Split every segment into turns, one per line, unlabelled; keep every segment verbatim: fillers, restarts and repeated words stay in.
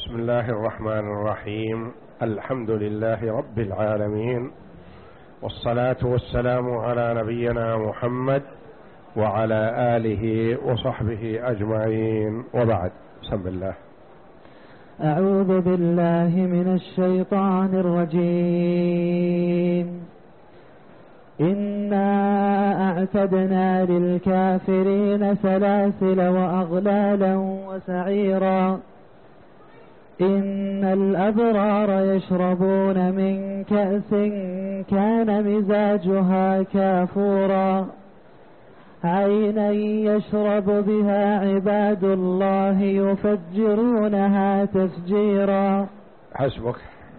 بسم الله الرحمن الرحيم. الحمد لله رب العالمين، والصلاة والسلام على نبينا محمد وعلى آله وصحبه أجمعين، وبعد. بسم الله.
أعوذ بالله من الشيطان الرجيم. إنا أعتدنا للكافرين سلاسل وأغلالا وسعيرا. إن الأبرار يشربون من كأس كان مزاجها كافورا، عينا يشرب بها عباد الله يفجرونها تفجيرا.
حسبك.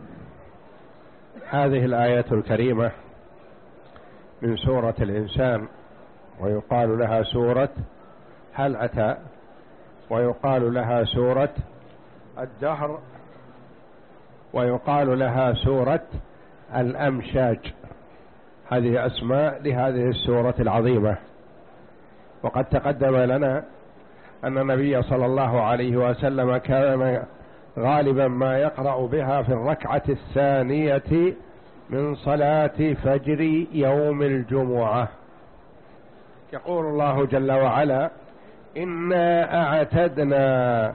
هذه الآية الكريمة من سورة الإنسان، ويقال لها سورة هل أتى، ويقال لها سورة الدهر، ويقال لها سورة الأمشاج. هذه أسماء لهذه السورة العظيمة. وقد تقدم لنا أن النبي صلى الله عليه وسلم كان غالبا ما يقرأ بها في الركعة الثانية من صلاة فجر يوم الجمعة. يقول الله جل وعلا: إنا أعتدنا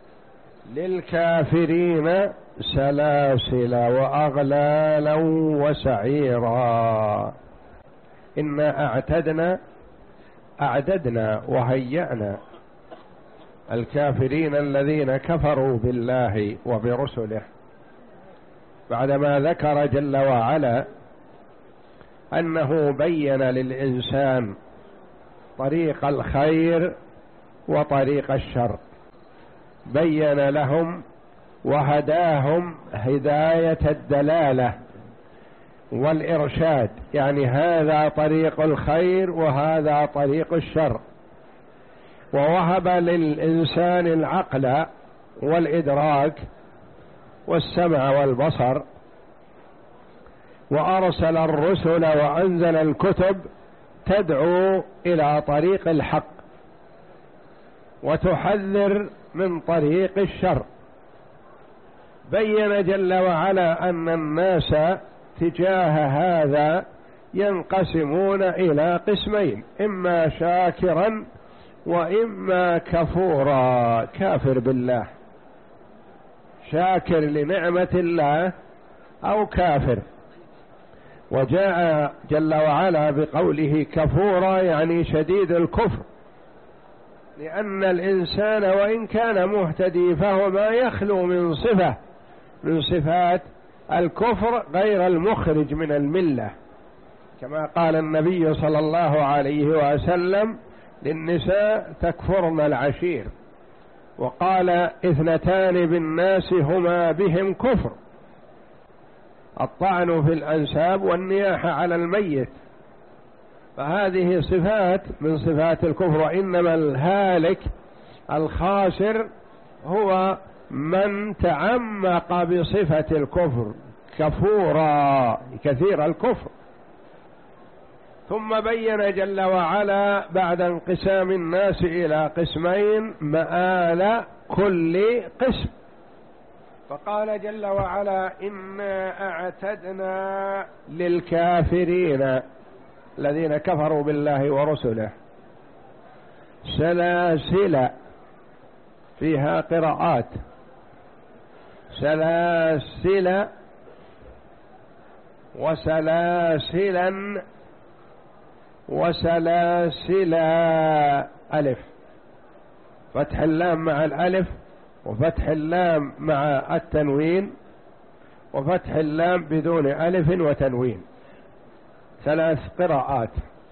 للكافرين سلاسل وأغلالا وسعيرا. إنا أعتدنا، أعددنا وهيأنا الكافرين الذين كفروا بالله وبرسله، بعدما ذكر جل وعلا أنه بين للإنسان طريق الخير وطريق الشر، بين لهم وهداهم هداية الدلالة والإرشاد، يعني هذا طريق الخير وهذا طريق الشر، ووهب للإنسان العقل والإدراك والسمع والبصر، وأرسل الرسل وأنزل الكتب تدعو إلى طريق الحق وتحذر من طريق الشر. بين جل وعلا أن الناس تجاه هذا ينقسمون إلى قسمين: إما شاكرا وإما كفورا، كافر بالله، شاكر لنعمة الله أو كافر. وجاء جل وعلا بقوله كفورا يعني شديد الكفر، لأن الإنسان وإن كان مهتدي فهو ما يخلو من صفة من صفات الكفر غير المخرج من الملة، كما قال النبي صلى الله عليه وسلم للنساء: تكفرن العشير. وقال: اثنتان بالناس هما بهم كفر: الطعن في الأنساب والنياحة على الميت. فهذه صفات من صفات الكفر. وإنما الهالك الخاسر هو من تعمق بصفة الكفر، كفورا كثير الكفر. ثم بين جل وعلا بعد انقسام الناس إلى قسمين مآل كل قسم، فقال جل وعلا: إنا أعتدنا للكافرين الذين كفروا بالله ورسله سلاسل، فيها قراءات: سلاسل وسلاسلا وسلاسلا، ألف فتح اللام مع الألف، وفتح اللام مع التنوين، وفتح اللام بدون ألف وتنوين، ثلاث قراءات.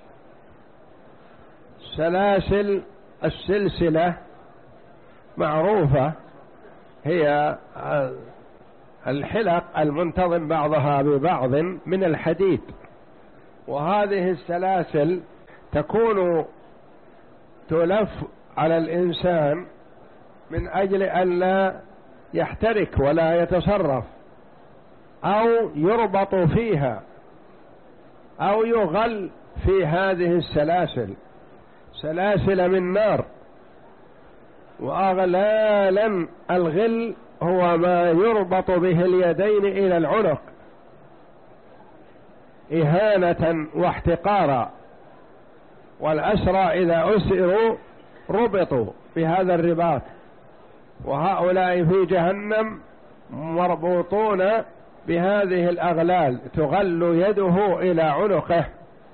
سلاسل السلسلة معروفة، هي الحلق المنتظم بعضها ببعض من الحديد، وهذه السلاسل تكون تلف على الإنسان من أجل أن لا يحترك ولا يتصرف، أو يربط فيها أو يغل في هذه السلاسل، سلاسل من نار. وأغلالا الغل هو ما يربط به اليدين إلى العنق إهانة واحتقارا، والأسرى إذا أسروا ربطوا بهذا الرباط، وهؤلاء في جهنم مربوطون بهذه الأغلال تغل يده إلى عنقه.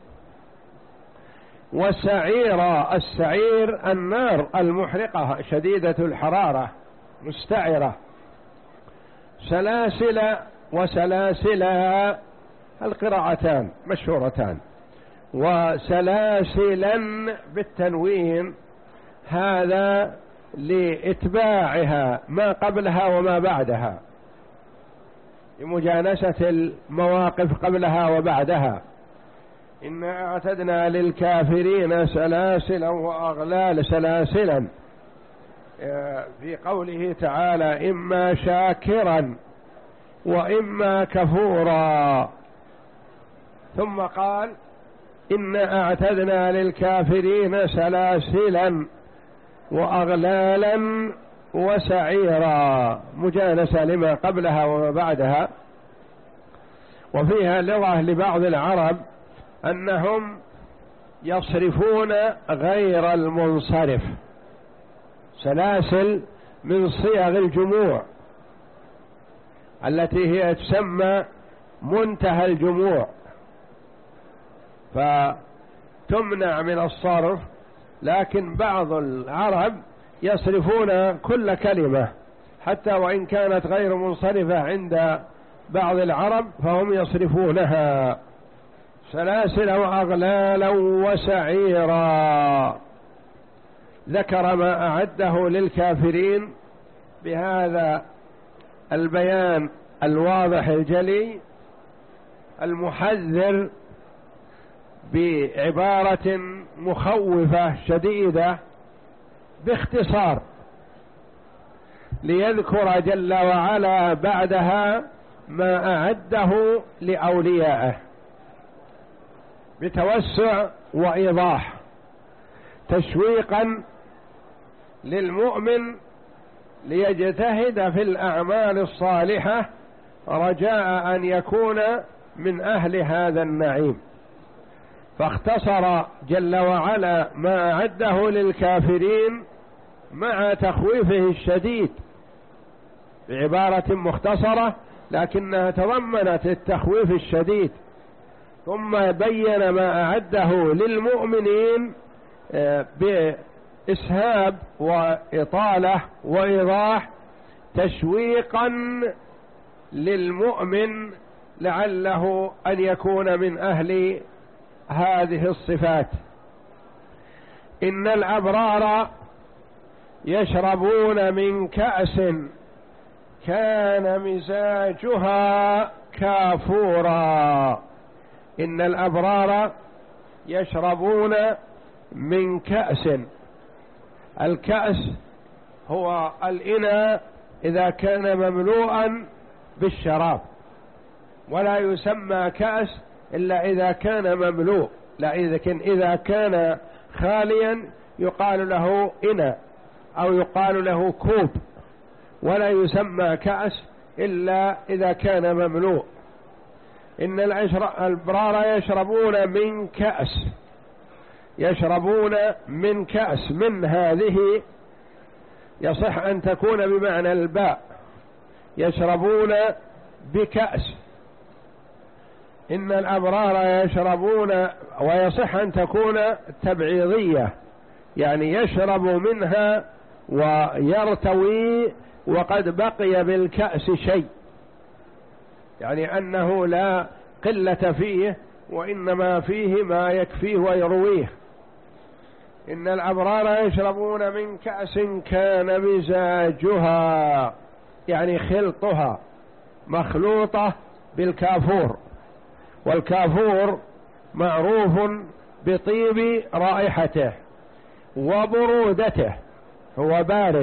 والسعير، السعير النار المحرقة شديدة الحرارة مستعرة. سلاسل وسلاسلها القراءتان مشهورتان، وسلاسلا بالتنوين هذا لإتباعها ما قبلها وما بعدها، لمجانسة المواقف قبلها وبعدها. إنا أعتدنا للكافرين سلاسلا وأغلال، سلاسلا في قوله تعالى إما شاكرا وإما كفورا، ثم قال إنا أعتدنا للكافرين سلاسلا وأغلالا وسعيرا، مجانسة لما قبلها وما بعدها. وفيها لغة لبعض العرب أنهم يصرفون غير المنصرف، سلاسل من صيغ الجموع التي هي تسمى منتهى الجموع، فتمنع من الصرف، لكن بعض العرب يصرفون كل كلمة حتى وإن كانت غير منصرفة عند بعض العرب فهم يصرفونها. سلاسل وأغلالا وسعيرا، ذكر ما أعده للكافرين بهذا البيان الواضح الجلي المحذر بعبارة مخوفة شديدة باختصار، ليذكر جل وعلا بعدها ما أعده لأوليائه بتوسع وإيضاح، تشويقا للمؤمن ليجتهد في الأعمال الصالحة رجاء أن يكون من أهل هذا النعيم. فاختصر جل وعلا ما أعده للكافرين مع تخويفه الشديد بعبارة مختصرة لكنها تضمنت التخويف الشديد، ثم بين ما أعده للمؤمنين بإسهاب وإطالة وإيضاح تشويقا للمؤمن لعله أن يكون من أهل هذه الصفات. إن الأبرار يشربون من كأس كان مزاجها كافورا. إن الأبرار يشربون من كأس، الكأس هو الإناء إذا كان مملوءا بالشراب، ولا يسمى كأس إلا إذا كان مملوء، لكن إذا كان خاليا يقال له إناء أو يقال له كوب، ولا يسمى كأس إلا إذا كان مملوء. إن الأبرار يشربون من كأس، يشربون من كأس، من هذه يصح أن تكون بمعنى الباء، يشربون بكأس. إن الأبرار يشربون، ويصح أن تكون تبعيضية، يعني يشرب منها ويرتوي وقد بقي بالكأس شيء، يعني أنه لا قلة فيه وإنما فيه ما يكفيه ويرويه. إن الأبرار يشربون من كأس كان مزاجها، يعني خلطها مخلوطة بالكافور، والكافور معروف بطيب رائحته وبرودته، هو بارد.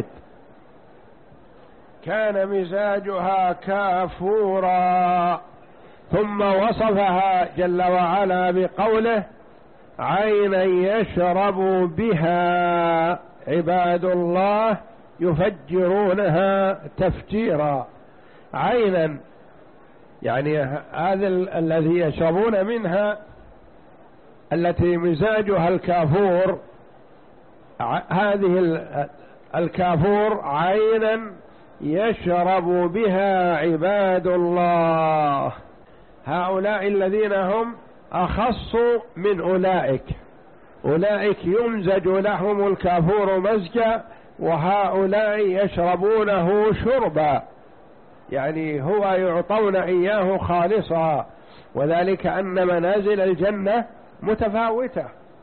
كان مزاجها كافورا، ثم وصفها جل وعلا بقوله عينا يشرب بها عباد الله يفجرونها تفجيرا. عينا يعني هذا الذي يشربون منها التي مزاجها الكافور، هذه الكافور عينا يشرب بها عباد الله، هؤلاء الذين هم أخص من أولئك، أولئك يمزج لهم الكافور مزجا وهؤلاء يشربونه شربا، يعني هو يعطون إياه خالصا، وذلك أن منازل الجنة متفاوتة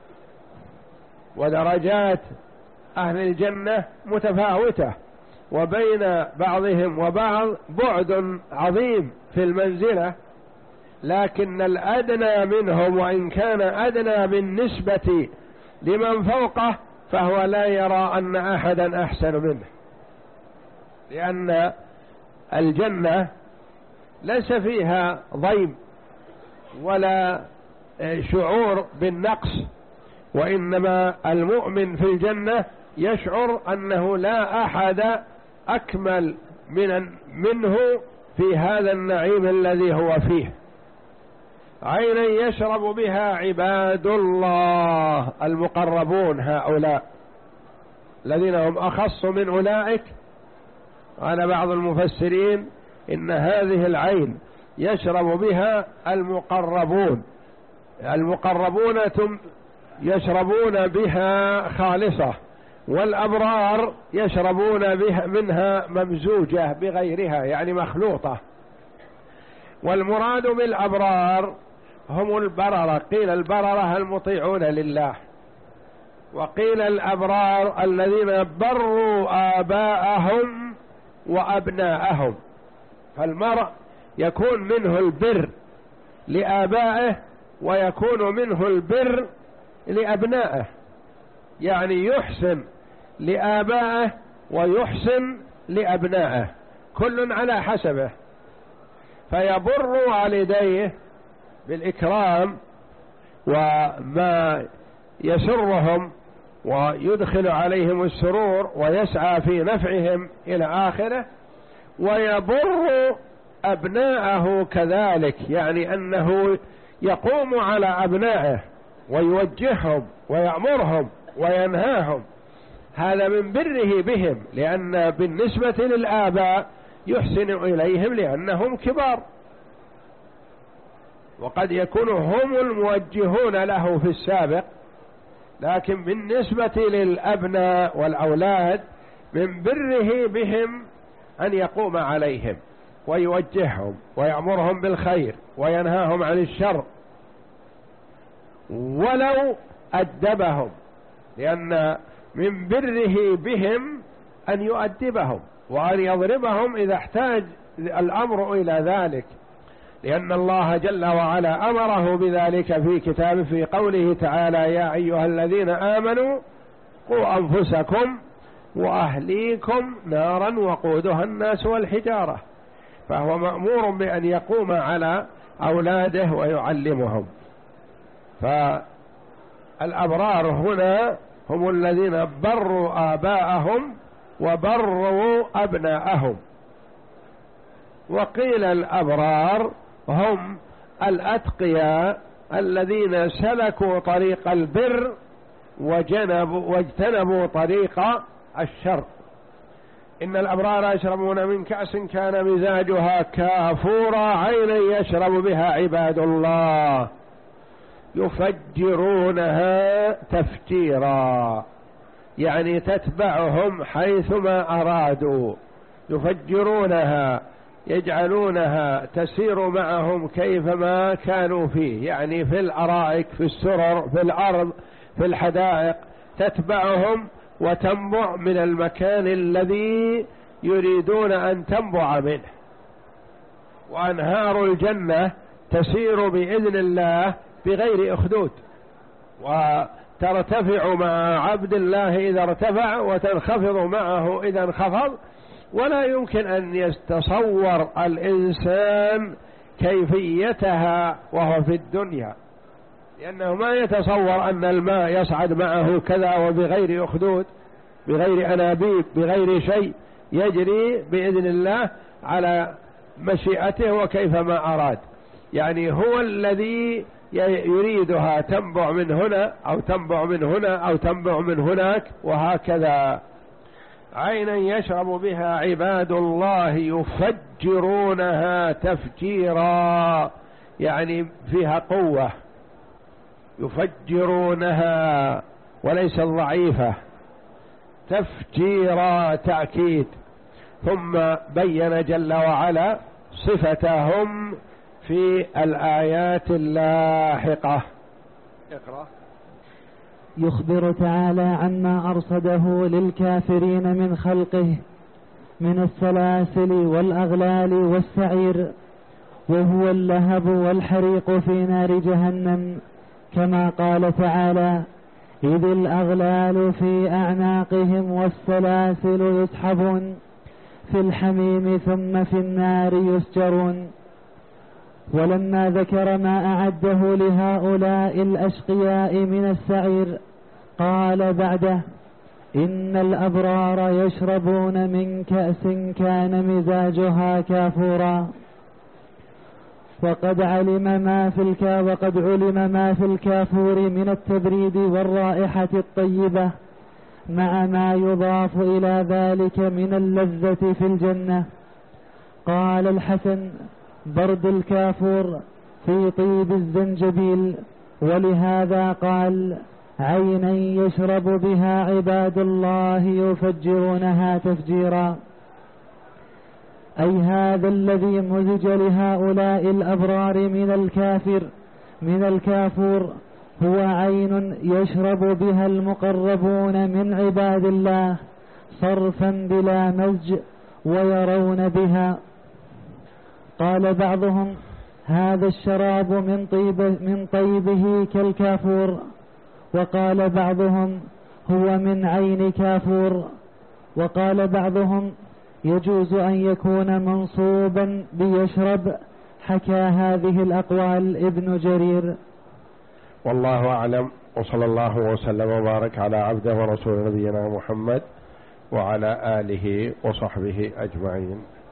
ودرجات أهل الجنة متفاوتة، وبين بعضهم وبعض بعد عظيم في المنزلة، لكن الأدنى منهم وإن كان أدنى بالنسبة لمن فوقه فهو لا يرى أن أحدا أحسن منه، لأن الجنة ليس فيها ضيم ولا شعور بالنقص، وإنما المؤمن في الجنة يشعر أنه لا أحد أكمل من منه في هذا النعيم الذي هو فيه. عينا يشرب بها عباد الله المقربون، هؤلاء الذين هم أخص من أولئك. قال بعض المفسرين إن هذه العين يشرب بها المقربون، المقربون يشربون بها خالصة، والأبرار يشربون بها منها ممزوجة بغيرها يعني مخلوطة. والمراد بالأبرار هم البررة، قيل البررة المطيعون لله، وقيل الأبرار الذين بروا آباءهم وأبناءهم. فالمرء يكون منه البر لآبائه ويكون منه البر لأبنائه، يعني يحسن لآبائه ويحسن لأبنائه كل على حسبه، فيبر والديه بالإكرام وما يسرهم ويدخل عليهم السرور ويسعى في نفعهم إلى آخره، ويبر أبناءه كذلك، يعني أنه يقوم على أبنائه ويوجههم ويأمرهم وينهاهم، هذا من بره بهم، لأن بالنسبة للآباء يحسن إليهم لأنهم كبار، وقد يكونوا هم الموجهون له في السابق، لكن بالنسبة للأبناء والأولاد من بره بهم أن يقوم عليهم ويوجههم ويأمرهم بالخير وينهاهم عن الشر، ولو أدبهم، لأن من بره بهم أن يؤدبهم وأن يضربهم إذا احتاج الأمر إلى ذلك، لأن الله جل وعلا أمره بذلك في كتابه في قوله تعالى: يا أيها الذين آمنوا قوا أنفسكم وأهليكم نارا وقودها الناس والحجارة، فهو مأمور بأن يقوم على أولاده ويعلمهم. فالأبرار هنا هم الذين بروا آباءهم وبروا أبناءهم. وقيل الأبرار هم الأتقياء الذين سلكوا طريق البر وجنبوا واجتنبوا طريق الشر. إن الأبرار يشربون من كأس كان مزاجها كافورا عينا يشرب بها عباد الله يفجرونها تفجيرا، يعني تتبعهم حيثما أرادوا، يفجرونها يجعلونها تسير معهم كيفما كانوا فيه، يعني في الأرائك، في السرر، في الأرض، في الحدائق، تتبعهم وتنبع من المكان الذي يريدون أن تنبع منه. وأنهار الجنة تسير بإذن الله بغير أخدود، وترتفع مع عبد الله إذا ارتفع وتنخفض معه إذا انخفض، ولا يمكن أن يتصور الإنسان كيفيتها وهو في الدنيا، لأنه ما يتصور أن الماء يصعد معه كذا وبغير أخدود، بغير أنابيب بغير شيء، يجري بإذن الله على مشيئته وكيفما أراد. يعني هو الذي يريدها تنبع من هنا أو تنبع من هنا أو تنبع من هناك وهكذا. عينا يشرب بها عباد الله يفجرونها تفجيرا، يعني فيها قوة، يفجرونها وليس ضعيفة، تفجيرا تأكيد. ثم بين جل وعلا صفتهم في الآيات اللاحقة. اقرأ.
يخبر تعالى عما أرصده للكافرين من خلقه من السلاسل والأغلال والسعير، وهو اللهب والحريق في نار جهنم، كما قال تعالى: إذ الأغلال في أعناقهم والسلاسل يسحبون في الحميم ثم في النار يسجرون. ولما ذكر ما أعده لهؤلاء الأشقياء من السعير قال بعده: إن الأبرار يشربون من كأس كان مزاجها كافورا. وقد علم ما في الكا وقد علم ما في الكافور من التبريد والرائحة الطيبة، مع ما يضاف إلى ذلك من اللذة في الجنة. قال الحسن: برد الكافور في طيب الزنجبيل. ولهذا قال: عينا يشرب بها عباد الله يفجرونها تفجيرا، أي هذا الذي مزج لهؤلاء الأبرار من الكافر من الكافور هو عين يشرب بها المقربون من عباد الله صرفا بلا مزج ويرون بها. قال بعضهم: هذا الشراب من طيب من طيبه كالكافور. وقال بعضهم: هو من عين كافور. وقال بعضهم: يجوز أن يكون منصوبا بيشرب. حكى هذه الأقوال ابن جرير.
والله أعلم، وصلى الله وسلم وبارك على عبده ورسول نبينا محمد وعلى آله وصحبه أجمعين.